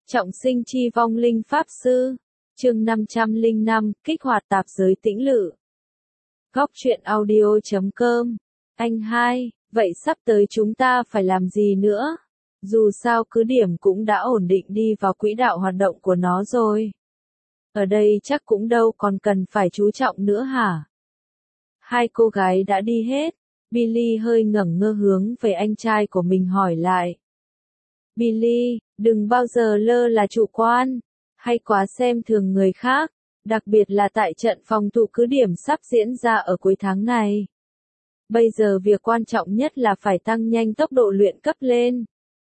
Trọng sinh chi vong linh pháp sư. Chương 505, kích hoạt tạp giới tĩnh lự. Góc truyện audio.com. Anh hai, vậy sắp tới chúng ta phải làm gì nữa? Dù sao cứ điểm cũng đã ổn định đi vào quỹ đạo hoạt động của nó rồi. Ở đây chắc cũng đâu còn cần phải chú trọng nữa hả? Hai cô gái đã đi hết. Billy hơi ngẩn ngơ hướng về anh trai của mình hỏi lại. Billy, đừng bao giờ lơ là chủ quan, hay quá xem thường người khác, đặc biệt là tại trận phòng thủ cứ điểm sắp diễn ra ở cuối tháng này. Bây giờ việc quan trọng nhất là phải tăng nhanh tốc độ luyện cấp lên.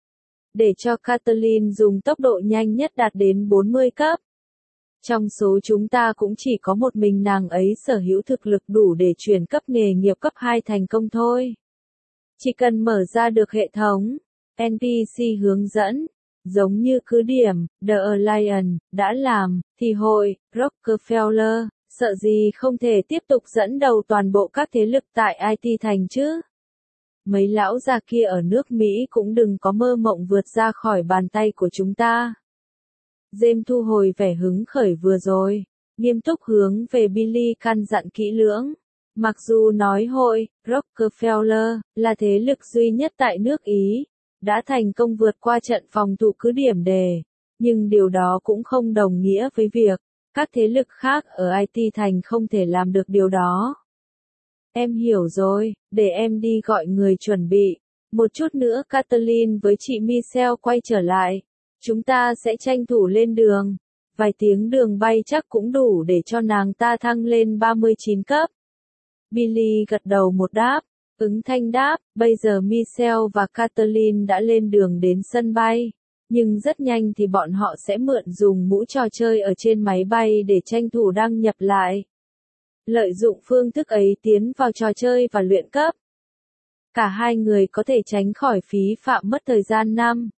Để cho Kathleen dùng tốc độ nhanh nhất đạt đến 40 cấp. Trong số chúng ta cũng chỉ có một mình nàng ấy sở hữu thực lực đủ để chuyển cấp nghề nghiệp cấp 2 thành công thôi. Chỉ cần mở ra được hệ thống NPC hướng dẫn, giống như cứ điểm, The Alliance, đã làm, thì hội, Rockefeller, sợ gì không thể tiếp tục dẫn đầu toàn bộ các thế lực tại IT thành chứ. Mấy lão già kia ở nước Mỹ cũng đừng có mơ mộng vượt ra khỏi bàn tay của chúng ta. James thu hồi vẻ hứng khởi vừa rồi, nghiêm túc hướng về Billy căn dặn kỹ lưỡng. Mặc dù nói hội, Rockefeller, là thế lực duy nhất tại nước Ý, đã thành công vượt qua trận phòng thủ cứ điểm đề, nhưng điều đó cũng không đồng nghĩa với việc các thế lực khác ở IT thành không thể làm được điều đó. Em hiểu rồi, để em đi gọi người chuẩn bị. Một chút nữa Kathleen với chị Michelle quay trở lại. Chúng ta sẽ tranh thủ lên đường. Vài tiếng đường bay chắc cũng đủ để cho nàng ta thăng lên 39 cấp. Billy gật đầu một đáp. Ứng thanh đáp, bây giờ Michelle và Kathleen đã lên đường đến sân bay. Nhưng rất nhanh thì bọn họ sẽ mượn dùng mũ trò chơi ở trên máy bay để tranh thủ đăng nhập lại. Lợi dụng phương thức ấy tiến vào trò chơi và luyện cấp. Cả hai người có thể tránh khỏi phí phạm mất thời gian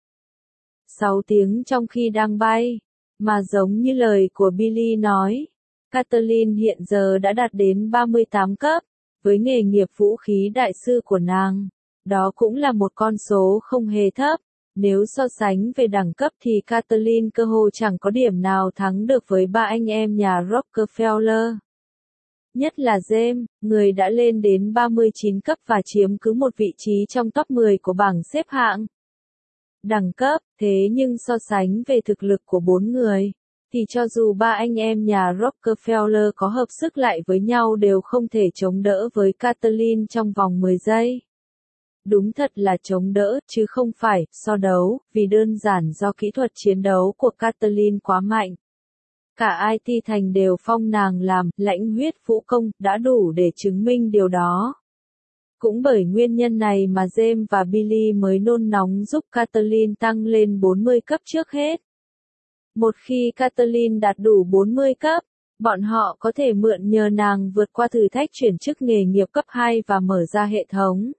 6 tiếng trong khi đang bay. Mà giống như lời của Billy nói, Kathleen hiện giờ đã đạt đến 38 cấp. Với nghề nghiệp vũ khí đại sư của nàng, đó cũng là một con số không hề thấp. Nếu so sánh về đẳng cấp thì Kathleen cơ hồ chẳng có điểm nào thắng được với ba anh em nhà Rockefeller. Nhất là James, người đã lên đến 39 cấp và chiếm cứ một vị trí trong top 10 của bảng xếp hạng. Đẳng cấp, thế nhưng so sánh về thực lực của bốn người, thì cho dù ba anh em nhà Rockefeller có hợp sức lại với nhau đều không thể chống đỡ với Kathleen trong vòng 10 giây. Đúng thật là chống đỡ, chứ không phải so đấu, vì đơn giản do kỹ thuật chiến đấu của Kathleen quá mạnh. Cả IT thành đều phong nàng làm lãnh huyết vũ công, đã đủ để chứng minh điều đó. Cũng bởi nguyên nhân này mà James và Billy mới nôn nóng giúp Kathleen tăng lên 40 cấp trước hết. Một khi Kathleen đạt đủ 40 cấp, bọn họ có thể mượn nhờ nàng vượt qua thử thách chuyển chức nghề nghiệp cấp 2 và mở ra hệ thống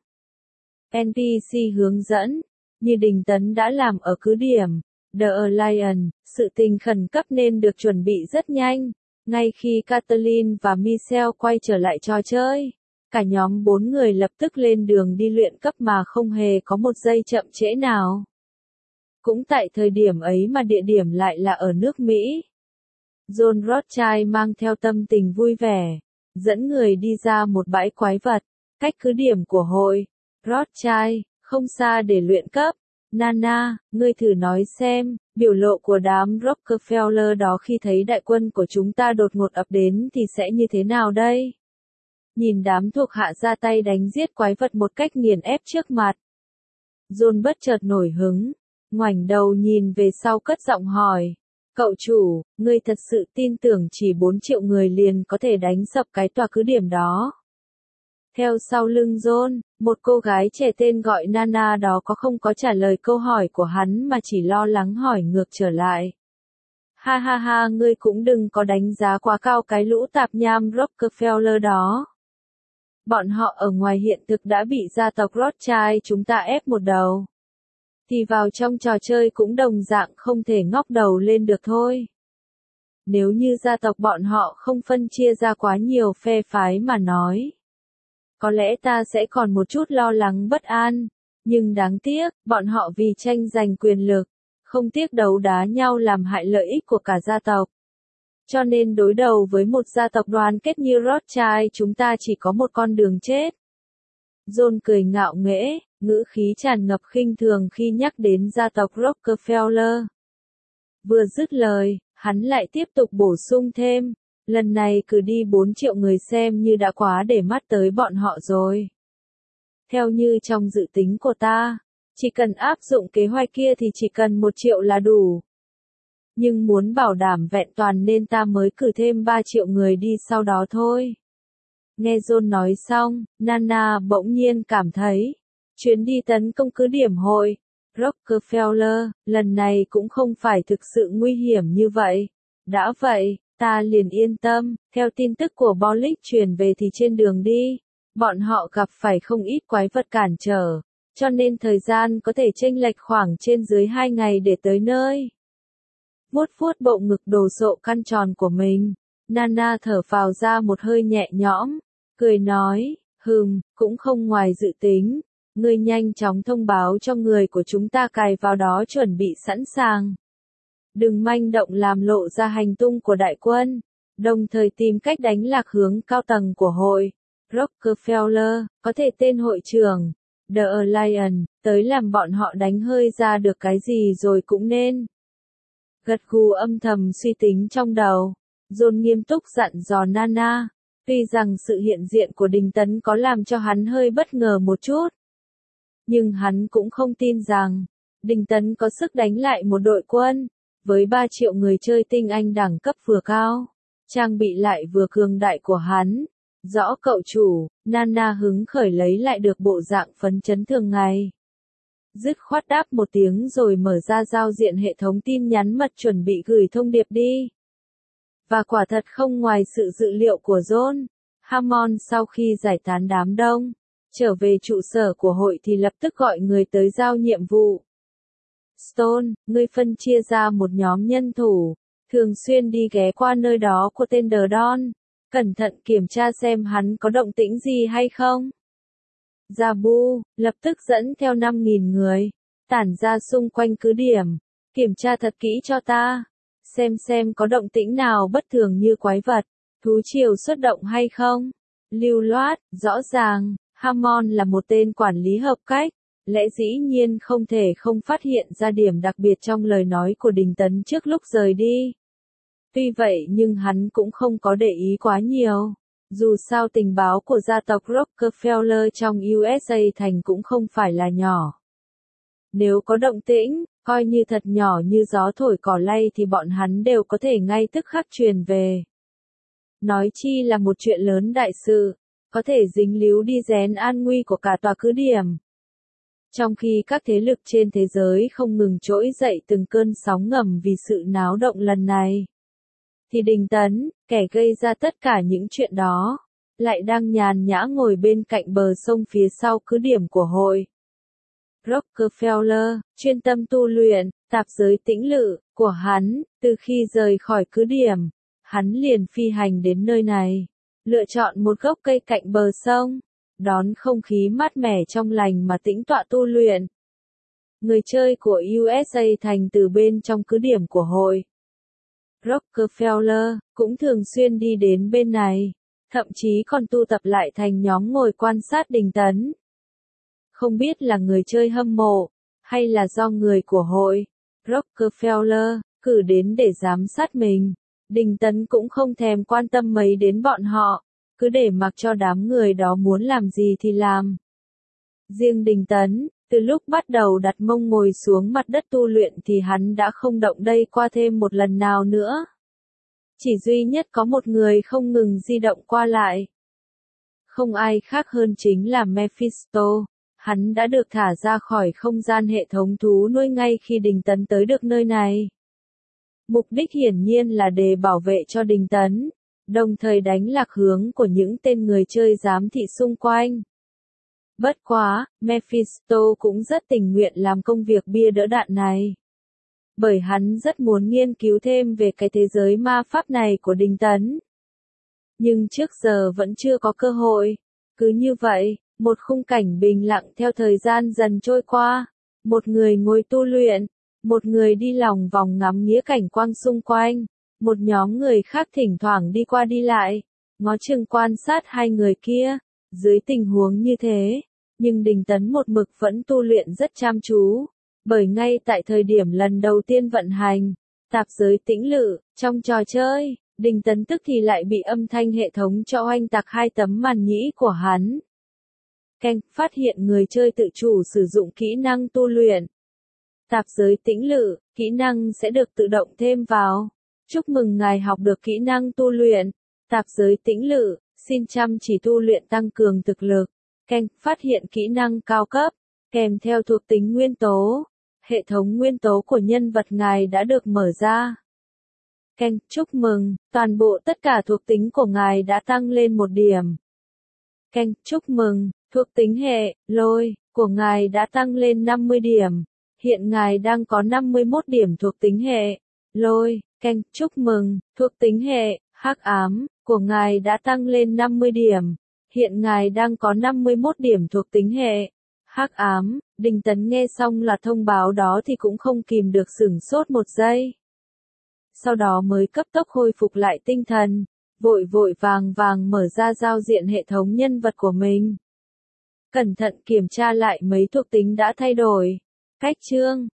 NPC hướng dẫn, như Đình Tấn đã làm ở cứ điểm The Alliance. Sự tình khẩn cấp nên được chuẩn bị rất nhanh. Ngay khi Kathleen và Michelle quay trở lại trò chơi, cả nhóm 4 người lập tức lên đường đi luyện cấp mà không hề có một giây chậm trễ nào. Cũng tại thời điểm ấy mà địa điểm lại là ở nước Mỹ. John Rothschild mang theo tâm tình vui vẻ, dẫn người đi ra một bãi quái vật, cách cứ điểm của hội Rothschild, không xa để luyện cấp. Nana, ngươi thử nói xem, biểu lộ của đám Rockefeller đó khi thấy đại quân của chúng ta đột ngột ập đến thì sẽ như thế nào đây? Nhìn đám thuộc hạ ra tay đánh giết quái vật một cách nghiền ép trước mặt. John bất chợt nổi hứng, ngoảnh đầu nhìn về sau cất giọng hỏi. Cậu chủ, ngươi thật sự tin tưởng chỉ 4 triệu người liền có thể đánh sập cái tòa cứ điểm đó? Theo sau lưng John, một cô gái trẻ tên gọi Nana đó không có trả lời câu hỏi của hắn mà chỉ lo lắng hỏi ngược trở lại. Ha ha ha, ngươi cũng đừng có đánh giá quá cao cái lũ tạp nham Rockefeller đó. Bọn họ ở ngoài hiện thực đã bị gia tộc Rothschild chúng ta ép một đầu. Thì vào trong trò chơi cũng đồng dạng không thể ngóc đầu lên được thôi. Nếu như gia tộc bọn họ không phân chia ra quá nhiều phe phái mà nói, có lẽ ta sẽ còn một chút lo lắng bất an. Nhưng đáng tiếc, bọn họ vì tranh giành quyền lực, không tiếc đấu đá nhau làm hại lợi ích của cả gia tộc. Cho nên đối đầu với một gia tộc đoàn kết như Rothschild chúng ta chỉ có một con đường chết. John cười ngạo nghễ, ngữ khí tràn ngập khinh thường khi nhắc đến gia tộc Rockefeller. Vừa dứt lời, hắn lại tiếp tục bổ sung thêm, lần này cử đi 4 triệu người xem như đã quá để mắt tới bọn họ rồi. Theo như trong dự tính của ta, chỉ cần áp dụng kế hoạch kia thì chỉ cần 1 triệu là đủ. Nhưng muốn bảo đảm vẹn toàn nên ta mới cử thêm 3 triệu người đi sau đó thôi. Nghe John nói xong, Nana bỗng nhiên cảm thấy, chuyến đi tấn công cứ điểm hội Rockefeller, lần này cũng không phải thực sự nguy hiểm như vậy. Đã vậy, ta liền yên tâm, theo tin tức của Bolix truyền về thì trên đường đi, bọn họ gặp phải không ít quái vật cản trở, cho nên thời gian có thể chênh lệch khoảng trên dưới 2 ngày để tới nơi. Vuốt vuốt bộ ngực đồ sộ căn tròn của mình, Nana thở phào ra một hơi nhẹ nhõm, cười nói, cũng không ngoài dự tính, ngươi nhanh chóng thông báo cho người của chúng ta cài vào đó chuẩn bị sẵn sàng. Đừng manh động làm lộ ra hành tung của đại quân, đồng thời tìm cách đánh lạc hướng cao tầng của hội Rockefeller, có thể tên hội trưởng, The Alliance, tới làm bọn họ đánh hơi ra được cái gì rồi cũng nên. Gật gù âm thầm suy tính trong đầu, John nghiêm túc dặn dò Nana, tuy rằng sự hiện diện của Đình Tấn có làm cho hắn hơi bất ngờ một chút. Nhưng hắn cũng không tin rằng, Đình Tấn có sức đánh lại một đội quân, với 3 triệu người chơi tinh anh đẳng cấp vừa cao, trang bị lại vừa cường đại của hắn. Rõ cậu chủ, Nana hứng khởi lấy lại được bộ dạng phấn chấn thường ngày. Dứt khoát đáp một tiếng rồi mở ra giao diện hệ thống tin nhắn mật chuẩn bị gửi thông điệp đi. Và quả thật không ngoài sự dự liệu của John, Hammond sau khi giải tán đám đông, trở về trụ sở của hội thì lập tức gọi người tới giao nhiệm vụ. Stone, ngươi phân chia ra một nhóm nhân thủ, thường xuyên đi ghé qua nơi đó của tên The Don, cẩn thận kiểm tra xem hắn có động tĩnh gì hay không. Jabu, lập tức dẫn theo 5.000 người, tản ra xung quanh cứ điểm, kiểm tra thật kỹ cho ta, xem có động tĩnh nào bất thường như quái vật, thú triều xuất động hay không. Lưu loát, rõ ràng, Hammond là một tên quản lý hợp cách, lẽ dĩ nhiên không thể không phát hiện ra điểm đặc biệt trong lời nói của Đình Tấn trước lúc rời đi. Tuy vậy nhưng hắn cũng không có để ý quá nhiều. Dù sao tình báo của gia tộc Rockefeller trong USA thành cũng không phải là nhỏ. Nếu có động tĩnh, coi như thật nhỏ như gió thổi cỏ lay thì bọn hắn đều có thể ngay tức khắc truyền về. Nói chi là một chuyện lớn đại sự, có thể dính líu đi đến an nguy của cả tòa cứ điểm. Trong khi các thế lực trên thế giới không ngừng trỗi dậy từng cơn sóng ngầm vì sự náo động lần này, thì Đình Tấn, kẻ gây ra tất cả những chuyện đó, lại đang nhàn nhã ngồi bên cạnh bờ sông phía sau cứ điểm của hội Rockefeller, chuyên tâm tu luyện, tạp giới tĩnh lự của hắn. Từ khi rời khỏi cứ điểm, hắn liền phi hành đến nơi này, lựa chọn một gốc cây cạnh bờ sông, đón không khí mát mẻ trong lành mà tĩnh tọa tu luyện. Người chơi của USA thành từ bên trong cứ điểm của hội Rockefeller, cũng thường xuyên đi đến bên này, thậm chí còn tu tập lại thành nhóm ngồi quan sát Đình Tấn. Không biết là người chơi hâm mộ, hay là do người của hội Rockefeller cử đến để giám sát mình, Đình Tấn cũng không thèm quan tâm mấy đến bọn họ, cứ để mặc cho đám người đó muốn làm gì thì làm. Riêng Đình Tấn, từ lúc bắt đầu đặt mông ngồi xuống mặt đất tu luyện thì hắn đã không động đậy qua thêm một lần nào nữa. Chỉ duy nhất có một người không ngừng di động qua lại. Không ai khác hơn chính là Mephisto. Hắn đã được thả ra khỏi không gian hệ thống thú nuôi ngay khi Đình Tấn tới được nơi này. Mục đích hiển nhiên là để bảo vệ cho Đình Tấn, đồng thời đánh lạc hướng của những tên người chơi giám thị xung quanh. Bất quá, Mephisto cũng rất tình nguyện làm công việc bia đỡ đạn này. Bởi hắn rất muốn nghiên cứu thêm về cái thế giới ma pháp này của Đình Tấn. Nhưng trước giờ vẫn chưa có cơ hội. Cứ như vậy, một khung cảnh bình lặng theo thời gian dần trôi qua. Một người ngồi tu luyện, Một người đi lòng vòng ngắm nghía cảnh quang xung quanh, một nhóm người khác thỉnh thoảng đi qua đi lại, ngó chừng quan sát hai người kia. Dưới tình huống như thế, nhưng Đình Tấn một mực vẫn tu luyện rất chăm chú, bởi ngay tại thời điểm lần đầu tiên vận hành tạp giới tĩnh lự, trong trò chơi, Đình Tấn tức thì lại bị âm thanh hệ thống cho oanh tạc hai tấm màn nhĩ của hắn. Keng, phát hiện người chơi tự chủ sử dụng kỹ năng tu luyện. Tạp giới tĩnh lự, kỹ năng sẽ được tự động thêm vào. Chúc mừng ngài học được kỹ năng tu luyện. Tạp giới tĩnh lự, xin chăm chỉ tu luyện tăng cường thực lực. Keng, phát hiện kỹ năng cao cấp, kèm theo thuộc tính nguyên tố. Hệ thống nguyên tố của nhân vật ngài đã được mở ra. Keng, chúc mừng, toàn bộ tất cả thuộc tính của ngài đã tăng lên 1 điểm. Keng, chúc mừng, thuộc tính hệ, lôi, của ngài đã tăng lên 50 điểm. Hiện ngài đang có 51 điểm thuộc tính hệ, lôi. Keng, chúc mừng, thuộc tính hệ, hắc ám, của ngài đã tăng lên 50 điểm. Hiện ngài đang có 51 điểm thuộc tính hệ, hắc ám. Đình Tấn nghe xong là thông báo đó thì cũng không kìm được sửng sốt một giây. Sau đó mới cấp tốc hồi phục lại tinh thần, vội vội vàng vàng mở ra giao diện hệ thống nhân vật của mình. Cẩn thận kiểm tra lại mấy thuộc tính đã thay đổi. Cách chương,